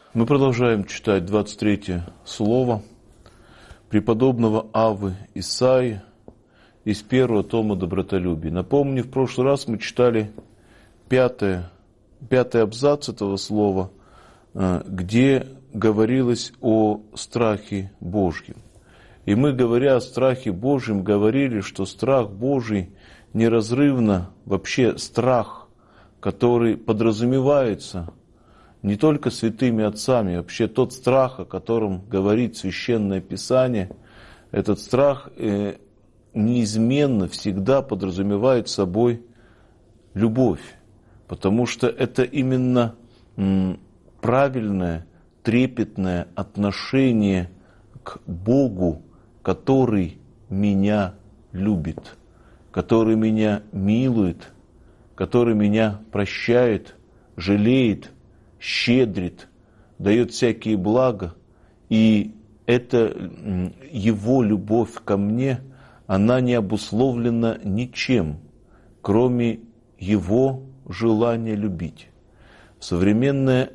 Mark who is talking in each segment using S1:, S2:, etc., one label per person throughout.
S1: Мы продолжаем читать 23 слово преподобного Аввы Исаии из первого тома «Добротолюбие». Напомню, в прошлый раз мы читали пятый абзац этого слова, где говорилось о страхе Божьем. И мы, говоря о страхе Божьем, говорили, что страх Божий неразрывно, вообще страх, который подразумевается не только святыми отцами, вообще тот страх, о котором говорит Священное Писание, этот страх неизменно всегда подразумевает собой любовь, потому что это именно правильное, трепетное отношение к Богу, который меня любит, который меня милует, который меня прощает, жалеет, щедрит, дает всякие блага. И это Его любовь ко мне, она не обусловлена ничем, кроме Его желания любить. В современном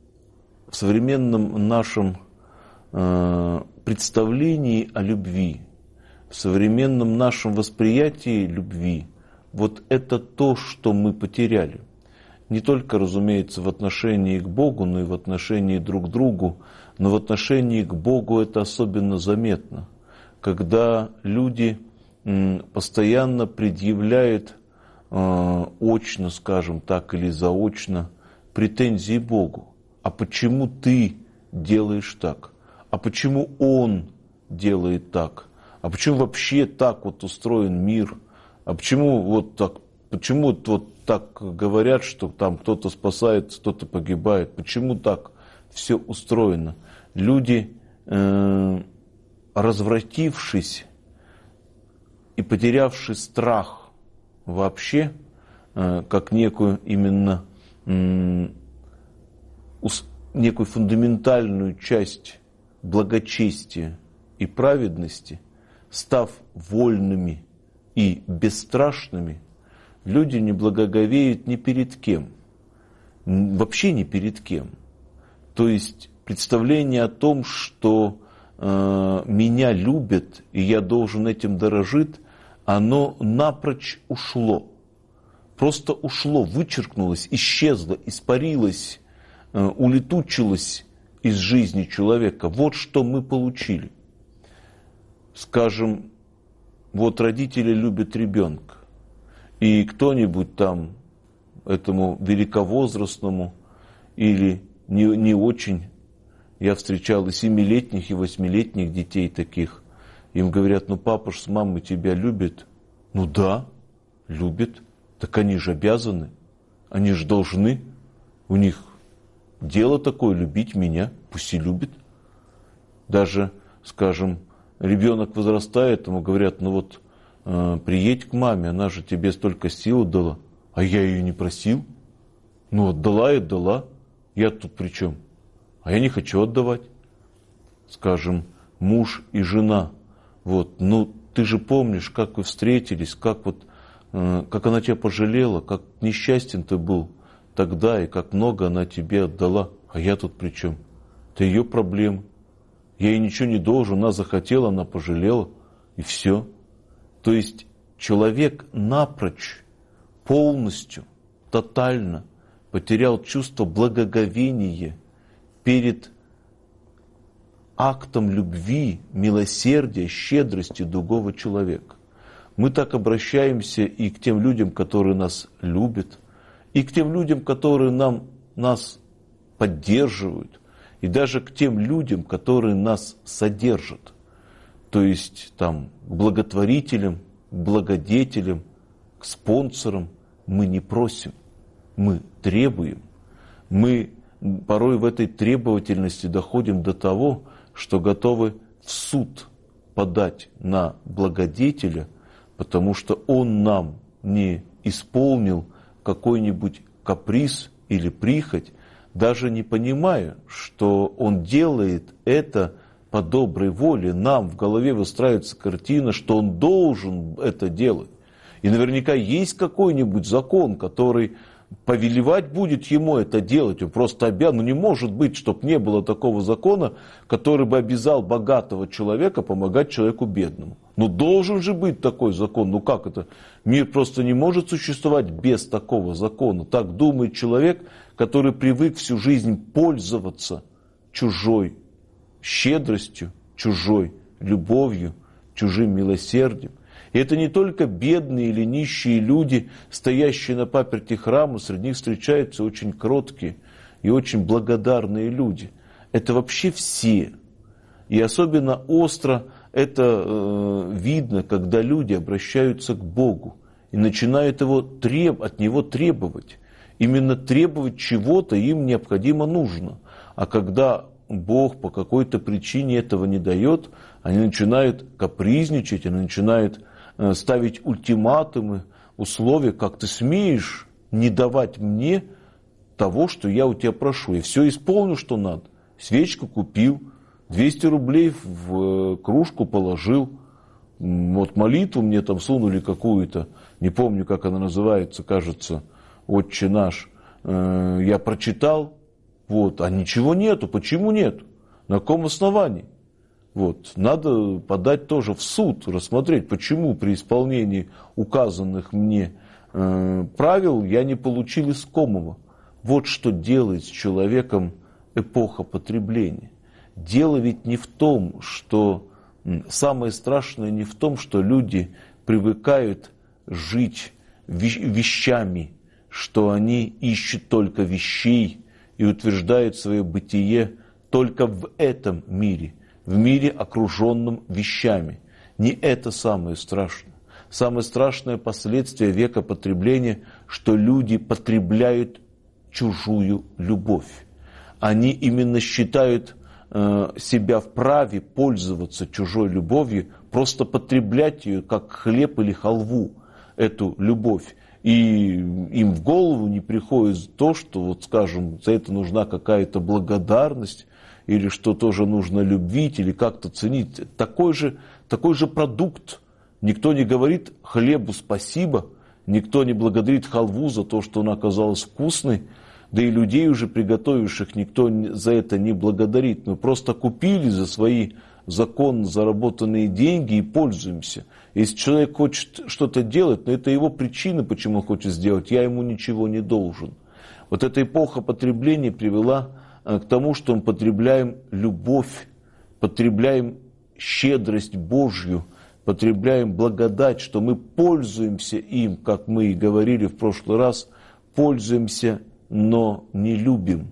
S1: нашем представлении о любви, в современном нашем восприятии любви, вот это то, что мы потеряли. Не только, разумеется, в отношении к Богу, но и в отношении друг к другу, но в отношении к Богу это особенно заметно, когда люди постоянно предъявляют очно, скажем так, или заочно претензии Богу. А почему ты делаешь так? А почему Он делает так? А почему вообще так вот устроен мир? А почему вот так? Почему вот так говорят, что там кто-то спасается, кто-то погибает? Почему так все устроено? Люди, развратившись и потерявший страх вообще, как некую именно некую фундаментальную часть благочестия и праведности, став вольными и бесстрашными, люди не благоговеют ни перед кем, вообще ни перед кем. То есть представление о том, что меня любят и я должен этим дорожить, оно напрочь ушло. Просто ушло, вычеркнулось, исчезло, испарилось, улетучилось из жизни человека. Вот что мы получили. Скажем, вот родители любят ребенка. И кто-нибудь там этому великовозрастному или не очень, я встречал и 7-летних, и 8-летних детей таких, им говорят, ну папа ж с мамой тебя любит. Ну да, любит, так они же обязаны, они же должны, у них дело такое любить меня, пусть и любит. Даже, скажем, ребенок возрастает, ему говорят, ну вот, приедь к маме, она же тебе столько сил дала, а я ее не просил. Ну, отдала и отдала, я тут при чем? А я не хочу отдавать. Скажем, муж и жена, вот, ну, ты же помнишь, как вы встретились, как она тебя пожалела, как несчастен ты был тогда, и как много она тебе отдала, а я тут при чем? Это ее проблемы. Я ей ничего не должен, она захотела, она пожалела, и все. То есть человек напрочь, полностью, тотально потерял чувство благоговения перед актом любви, милосердия, щедрости другого человека. Мы так обращаемся и к тем людям, которые нас любят, и к тем людям, которые нас поддерживают, и даже к тем людям, которые нас содержат. То есть там, к благотворителям, к благодетелям, к спонсорам мы не просим, мы требуем. Мы порой в этой требовательности доходим до того, что готовы в суд подать на благодетеля, потому что он нам не исполнил какой-нибудь каприз или прихоть, даже не понимая, что он делает это по доброй воле. Нам в голове выстраивается картина, что он должен это делать. И наверняка есть какой-нибудь закон, который повелевать будет ему это делать, он просто обязан. Ну не может быть, чтобы не было такого закона, который бы обязал богатого человека помогать человеку бедному. Ну должен же быть такой закон, ну как это? Мир просто не может существовать без такого закона. Так думает человек, который привык всю жизнь пользоваться чужой щедростью, чужой любовью, чужим милосердием. И это не только бедные или нищие люди, стоящие на паперти храма, среди них встречаются очень кроткие и очень благодарные люди. Это вообще все. И особенно остро это видно, когда люди обращаются к Богу и начинают от Него требовать. Именно требовать чего-то им необходимо нужно. А когда Бог по какой-то причине этого не дает, они начинают капризничать, они начинают ставить ультиматумы, условия, как ты смеешь не давать мне того, что я у тебя прошу. Я все исполню, что надо. Свечку купил, 200 рублей в кружку положил, вот молитву мне там сунули какую-то, не помню, как она называется, кажется, «Отче наш», я прочитал, вот, а ничего нету. Почему нету? На каком основании? Вот. Надо подать тоже в суд, рассмотреть, почему при исполнении указанных мне правил я не получил искомого. Вот что делает с человеком эпоха потребления. Дело ведь не в том, что самое страшное не в том, что люди привыкают жить вещами, что они ищут только вещей и утверждают свое бытие только в этом мире, в мире, окруженном вещами. Не это самое страшное. Самое страшное последствие века потребления, что люди потребляют чужую любовь. Они именно считают себя вправе пользоваться чужой любовью, просто потреблять ее как хлеб или халву, эту любовь. И им в голову не приходит то, что, вот скажем, за это нужна какая-то благодарность, или что тоже нужно любить, или как-то ценить. Такой же продукт. Никто не говорит хлебу спасибо, никто не благодарит халву за то, что она оказалась вкусной, да и людей уже приготовивших никто за это не благодарит. Мы просто купили за свои законно заработанные деньги и пользуемся. Если человек хочет что-то делать, но это его причина, почему он хочет сделать, я ему ничего не должен. Вот эта эпоха потребления привела к тому, что мы потребляем любовь, потребляем щедрость Божью, потребляем благодать, что мы пользуемся им, как мы и говорили в прошлый раз, пользуемся, но не любим.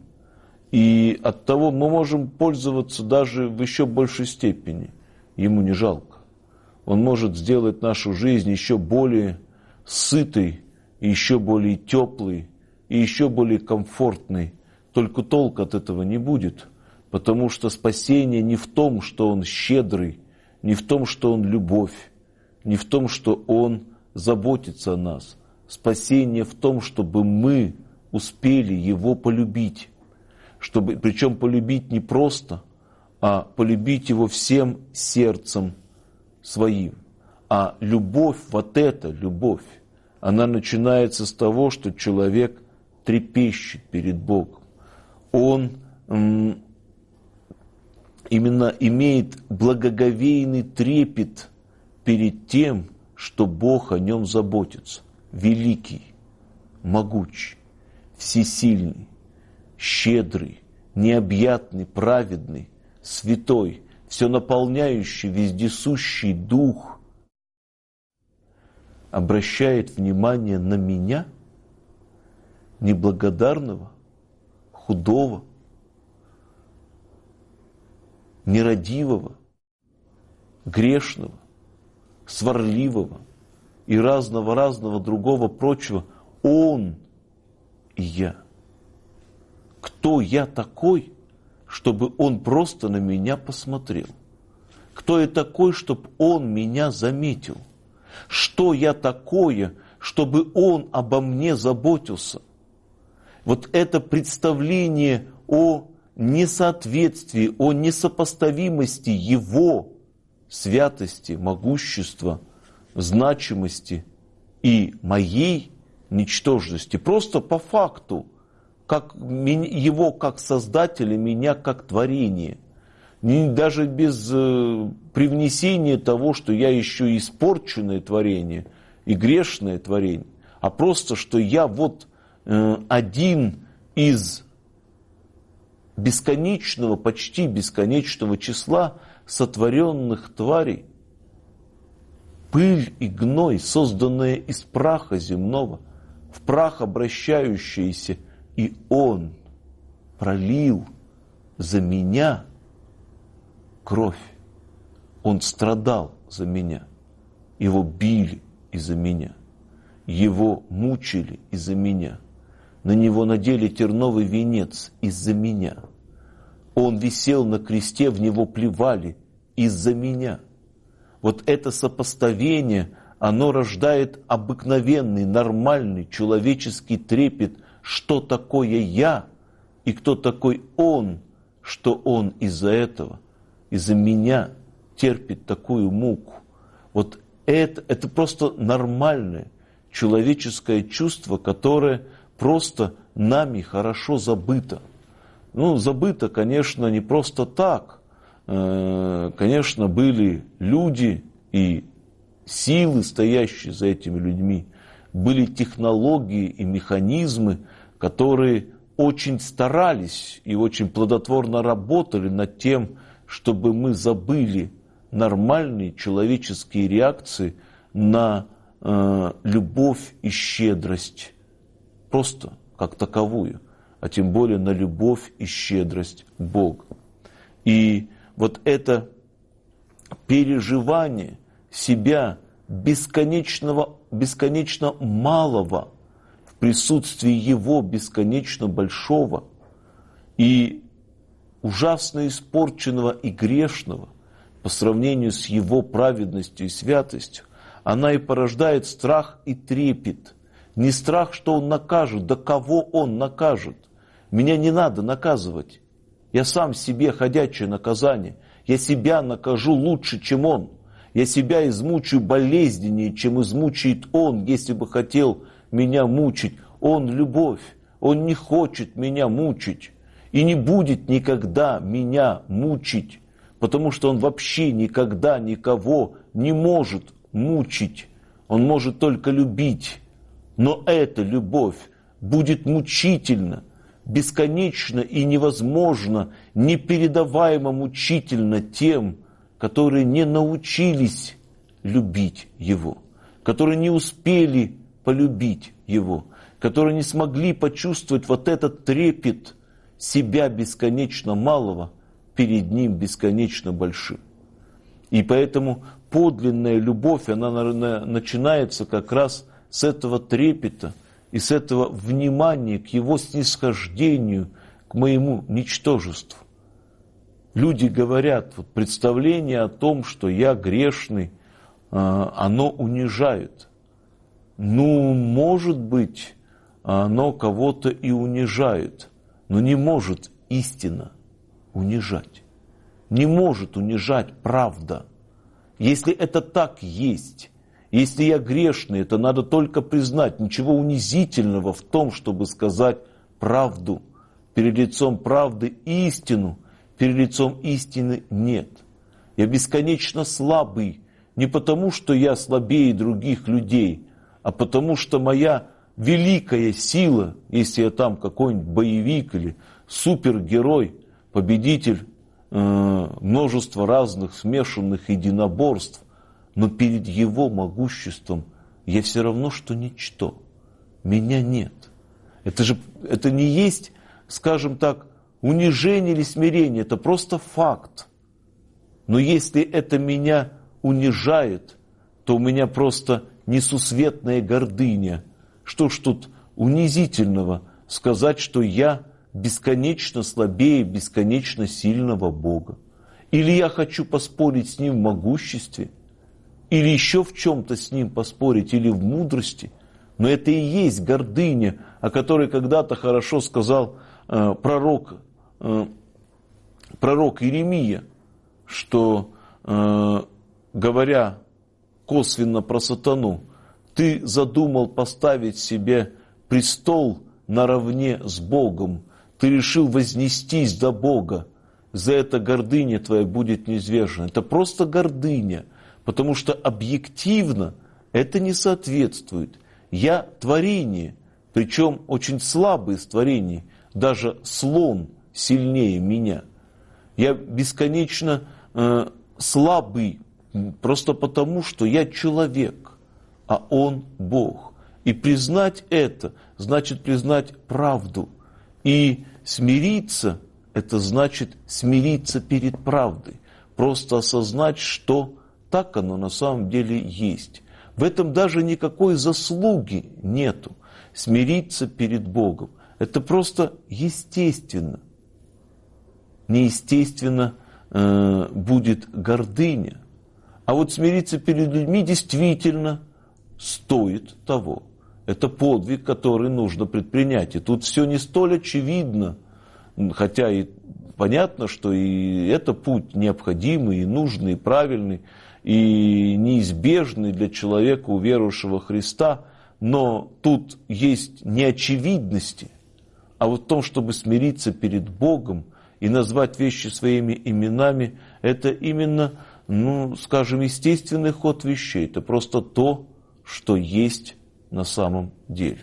S1: И оттого мы можем пользоваться даже в еще большей степени. Ему не жалко. Он может сделать нашу жизнь еще более сытой, еще более теплой и еще более комфортной. Только толк от этого не будет, потому что спасение не в том, что Он щедрый, не в том, что Он любовь, не в том, что Он заботится о нас. Спасение в том, чтобы мы успели Его полюбить. Причем полюбить не просто, а полюбить Его всем сердцем своим. А любовь, вот эта любовь, она начинается с того, что человек трепещет перед Богом. Он именно имеет благоговейный трепет перед тем, что Бог о нем заботится. Великий, могучий, всесильный, щедрый, необъятный, праведный, святой, все наполняющий, вездесущий Дух обращает внимание на меня, неблагодарного, худого, нерадивого, грешного, сварливого и разного другого прочего. Он и я. Кто я такой, чтобы Он просто на меня посмотрел? Кто я такой, чтобы Он меня заметил? Что я такое, чтобы Он обо мне заботился? Вот это представление о несоответствии, о несопоставимости Его святости, могущества, значимости и моей, ничтожности, просто по факту, как его как создателя, меня как творение. Даже без привнесения того, что я еще испорченное творение и грешное творение, а просто, что я вот один из бесконечного, почти бесконечного числа сотворенных тварей, пыль и гной, созданные из праха земного, в прах обращающиеся, и Он пролил за меня кровь. Он страдал за меня. Его били из-за меня. Его мучили из-за меня. На него надели терновый венец из-за меня. Он висел на кресте, в него плевали из-за меня. Вот это сопоставление, оно рождает обыкновенный, нормальный человеческий трепет, что такое я и кто такой Он, что Он из-за этого, из-за меня терпит такую муку. Вот это просто нормальное человеческое чувство, которое просто нами хорошо забыто. Ну, забыто, конечно, не просто так. Конечно, были люди и силы, стоящие за этими людьми. Были технологии и механизмы, которые очень старались и очень плодотворно работали над тем, чтобы мы забыли нормальные человеческие реакции на любовь и щедрость. Просто как таковую, а тем более на любовь и щедрость Бога. И вот это переживание себя бесконечно малого в присутствии Его бесконечно большого и ужасно испорченного и грешного по сравнению с Его праведностью и святостью, она и порождает страх и трепет. Не страх, что Он накажет, да кого Он накажет. Меня не надо наказывать. Я сам себе ходячее наказание. Я себя накажу лучше, чем Он. Я себя измучаю болезненнее, чем измучает Он, если бы хотел меня мучить. Он любовь. Он не хочет меня мучить. И не будет никогда меня мучить. Потому что Он вообще никогда никого не может мучить. Он может только любить. Но эта любовь будет мучительна, бесконечно и невозможно, непередаваемо мучительно тем, которые не научились любить Его, которые не успели полюбить Его, которые не смогли почувствовать вот этот трепет себя бесконечно малого перед Ним бесконечно большим. И поэтому подлинная любовь, она, наверное, начинается как раз с этого трепета и с этого внимания к Его снисхождению, к моему ничтожеству. Люди говорят, вот представление о том, что я грешный, оно унижает. Ну, может быть, оно кого-то и унижает, но не может истина унижать. Не может унижать правда. Если это так есть, если я грешный, это надо только признать. Ничего унизительного в том, чтобы сказать правду. Перед лицом правды истину, перед лицом истины нет. Я бесконечно слабый, не потому, что я слабее других людей, а потому, что моя великая сила, если я там какой-нибудь боевик или супергерой, победитель множества разных смешанных единоборств, но перед Его могуществом я все равно, что ничто. Меня нет. Это не есть, скажем так, унижение или смирение, это просто факт. Но если это меня унижает, то у меня просто несусветная гордыня. Что ж тут унизительного сказать, что я бесконечно слабее бесконечно сильного Бога? Или я хочу поспорить с Ним в могуществе, или еще в чем-то с Ним поспорить, или в мудрости. Но это и есть гордыня, о которой когда-то хорошо сказал пророк Иеремия, что, говоря косвенно про сатану, Ты задумал поставить себе престол наравне с Богом. Ты решил вознестись до Бога. За это гордыня твоя будет низвержена. Это просто гордыня, потому что объективно это не соответствует. Я творение, причем очень слабое из творений. Даже слон сильнее меня. Я бесконечно слабый, просто потому, что я человек, а он Бог. И признать это, значит признать правду. И смириться, это значит смириться перед правдой. Просто осознать, что так оно на самом деле есть. В этом даже никакой заслуги нету. Смириться перед Богом. Это просто естественно. Неестественно будет гордыня. А вот смириться перед людьми действительно стоит того. Это подвиг, который нужно предпринять. И тут все не столь очевидно, хотя и понятно, что и это путь необходимый, и нужный, и правильный, и неизбежный для человека, уверовавшего в Христа. Но тут есть неочевидности. А вот в том, чтобы смириться перед Богом и назвать вещи своими именами, это именно, скажем, естественный ход вещей. Это просто то, что есть на самом деле.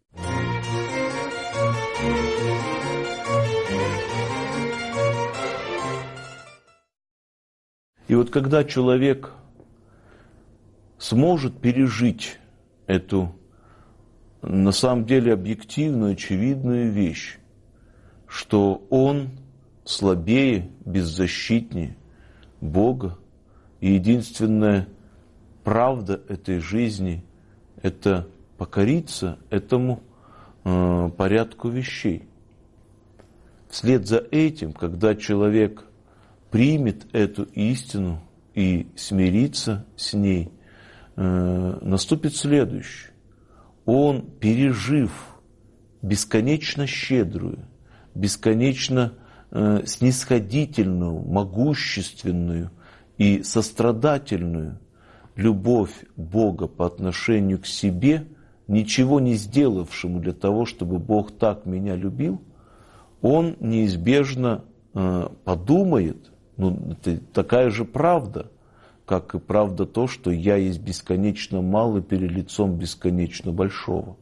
S1: И вот когда человек сможет пережить эту, на самом деле, объективную, очевидную вещь, что он слабее, беззащитнее Бога, и единственная правда этой жизни – это покориться этому порядку вещей. Вслед за этим, когда человек примет эту истину и смирится с ней, наступит следующее. Он, пережив бесконечно щедрую, бесконечно снисходительную, могущественную и сострадательную любовь Бога по отношению к себе, ничего не сделавшему для того, чтобы Бог так меня любил, он неизбежно подумает, это такая же правда, как и правда то, что я есть бесконечно малый перед лицом бесконечно большого.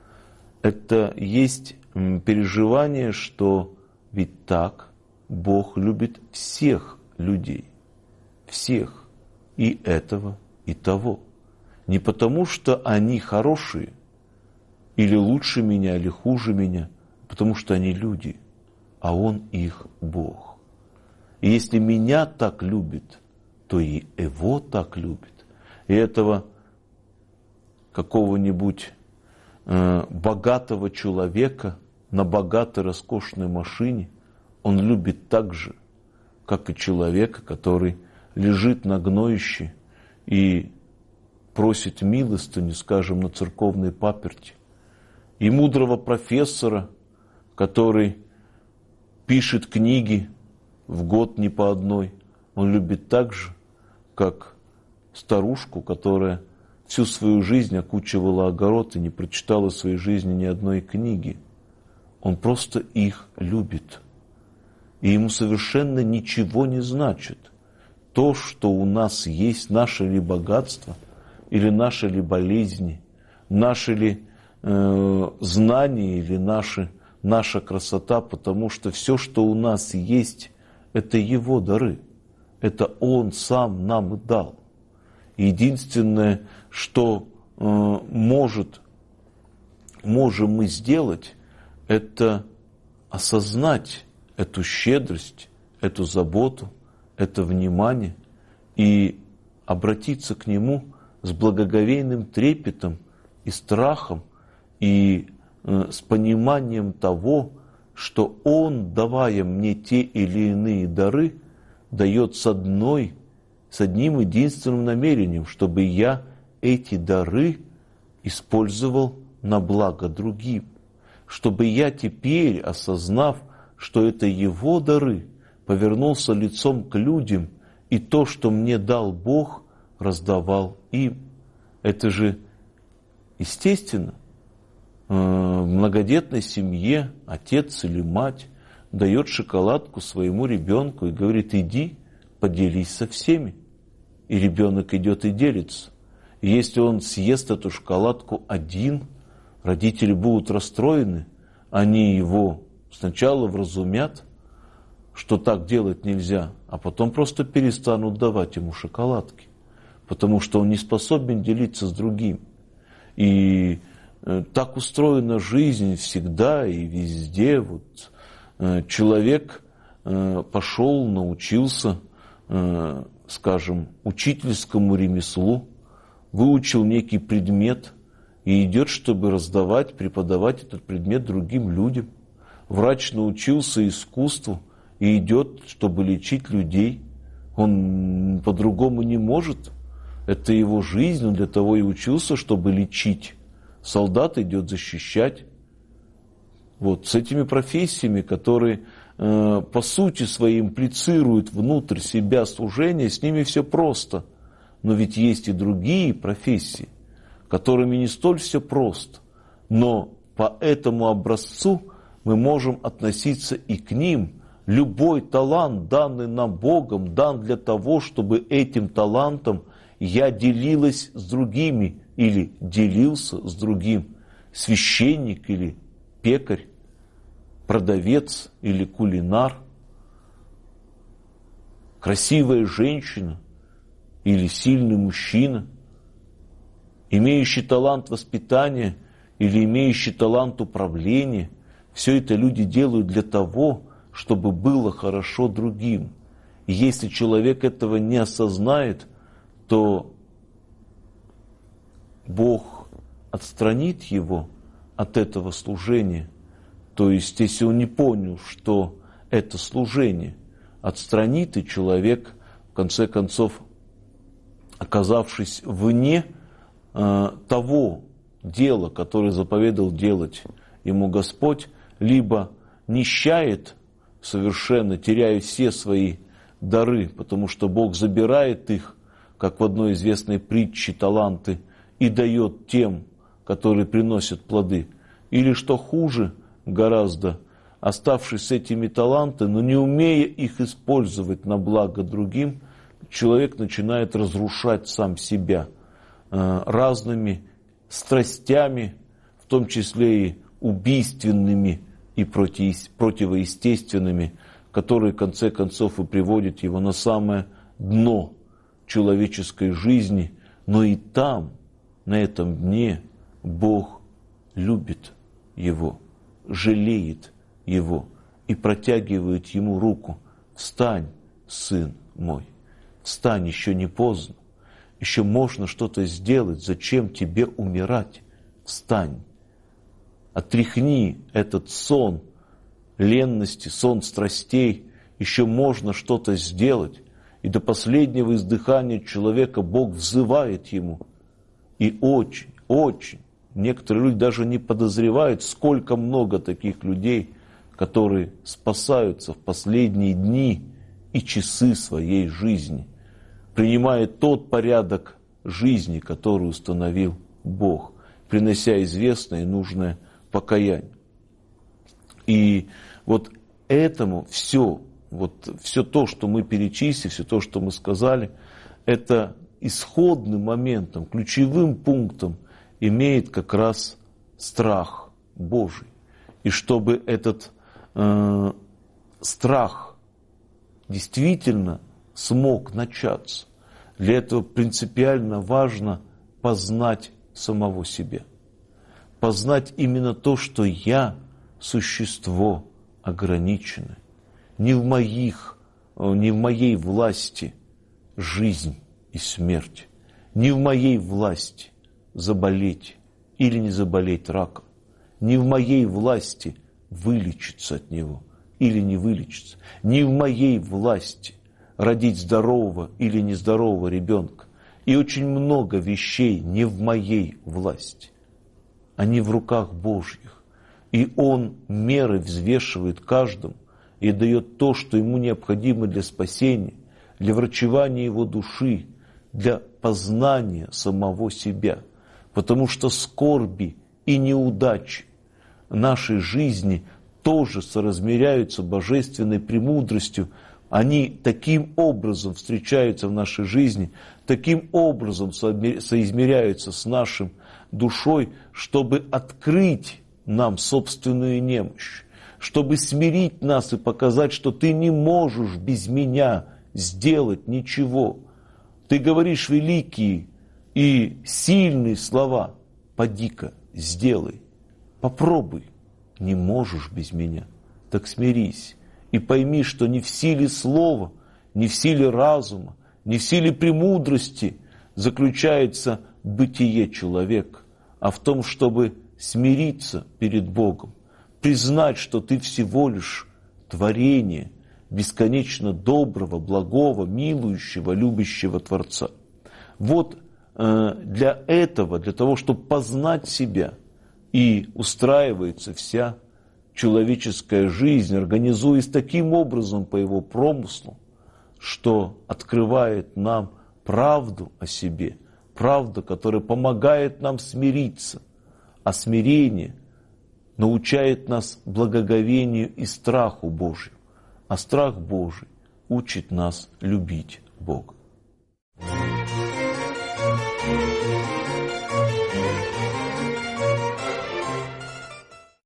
S1: Это есть переживание, что ведь так Бог любит всех людей, всех, и этого, и того. Не потому, что они хорошие, или лучше меня, или хуже меня, а потому что они люди, а Он их Бог. И если меня так любит, то и Его так любит. И этого какого-нибудь богатого человека на богатой, роскошной машине он любит так же, как и человека, который лежит на гноище и просит милостыню, скажем, на церковной паперти. И мудрого профессора, который пишет книги в год не по одной, он любит так же, как старушку, которая всю свою жизнь окучивала огород и не прочитала в своей жизни ни одной книги. Он просто их любит. И ему совершенно ничего не значит то, что у нас есть, наше ли богатство, или наши ли болезни, наши ли знания, или наша красота, потому что все, что у нас есть, это Его дары. Это Он сам нам и дал. Единственное, что можем мы сделать, это осознать эту щедрость, эту заботу, это внимание и обратиться к Нему с благоговейным трепетом и страхом и с пониманием того, что Он, давая мне те или иные дары, дает с одним единственным намерением, чтобы я эти дары использовал на благо другим, чтобы я теперь, осознав, что это Его дары, повернулся лицом к людям, и то, что мне дал Бог, раздавал им. Это же Естественно, в многодетной семье отец или мать дает шоколадку своему ребенку и говорит: иди, поделись со всеми. И ребенок идет и делится. И если он съест эту шоколадку один, родители будут расстроены, они его сначала вразумят, что так делать нельзя, а потом просто перестанут давать ему шоколадки, потому что он не способен делиться с другим. И так устроена жизнь всегда и везде. Вот человек пошел, научился, скажем, учительскому ремеслу, выучил некий предмет и идет, чтобы раздавать, преподавать этот предмет другим людям. Врач научился искусству и идет, чтобы лечить людей. Он по-другому не может. Это его жизнь, он для того и учился, чтобы лечить. Солдат идет защищать. Вот с этими профессиями, которые по сути своей имплицируют внутрь себя служение, с ними все просто. Но ведь есть и другие профессии, которыми не столь все просто. Но по этому образцу мы можем относиться и к ним. Любой талант, данный нам Богом, дан для того, чтобы этим талантом я делилась с другими или делился с другим. Священник или пекарь, продавец или кулинар, красивая женщина или сильный мужчина, имеющий талант воспитания или имеющий талант управления. Все это люди делают для того, чтобы было хорошо другим. И если человек этого не осознает, то Бог отстранит его от этого служения. То есть, если он не понял, что это служение, отстранит, и человек, в конце концов, оказавшись вне того дела, которое заповедал делать ему Господь, либо нищает совершенно, теряя все свои дары, потому что Бог забирает их, как в одной известной притче, таланты, и дает тем, которые приносят плоды. Или, что хуже гораздо, оставшись с этими талантами, но не умея их использовать на благо другим, человек начинает разрушать сам себя разными страстями, в том числе и убийственными и противоестественными, которые в конце концов и приводят его на самое дно человеческой жизни. Но и там, на этом дне, Бог любит его, жалеет его и протягивает ему руку. Встань, сын мой, встань, еще не поздно, еще можно что-то сделать, зачем тебе умирать? Встань, отряхни этот сон ленности, сон страстей, еще можно что-то сделать. И до последнего издыхания человека Бог взывает ему. И очень, некоторые люди даже не подозревают, сколько много таких людей, которые спасаются в последние дни и часы своей жизни, принимая тот порядок жизни, который установил Бог, принося известное и нужное покаяние. И вот этому все то, что мы перечислили, все то, что мы сказали, это исходным моментом, ключевым пунктом имеет как раз страх Божий. И чтобы этот страх действительно смог начаться, для этого принципиально важно познать самого себя. Познать именно то, что я существо ограниченное. Не в моей власти жизнь и смерть. Не в моей власти заболеть или не заболеть раком. Не в моей власти вылечиться от него или не вылечиться. Не в моей власти родить здорового или нездорового ребенка. И очень много вещей не в моей власти. Они в руках Божьих. И Он меры взвешивает каждому и дает то, что ему необходимо для спасения, для врачевания его души, для познания самого себя. потому что скорби и неудачи нашей жизни тоже соразмеряются божественной премудростью. Они таким образом встречаются в нашей жизни, таким образом соизмеряются с нашей душой, чтобы открыть нам собственную немощь, чтобы смирить нас и показать, что ты не можешь без меня сделать ничего. Ты говоришь великие и сильные слова, поди-ка, сделай, попробуй. Не можешь без меня, так смирись и пойми, что не в силе слова, не в силе разума, не в силе премудрости заключается бытие человека, а в том, чтобы смириться перед Богом, признать, что ты всего лишь творение бесконечно доброго, благого, милующего, любящего Творца. Вот для этого, для того, чтобы познать себя, и устраивается вся человеческая жизнь, организуясь таким образом по его промыслу, что открывает нам правду о себе, правда, которая помогает нам смириться, а смирение научает нас благоговению и страху Божию, а страх Божий учит нас любить Бога.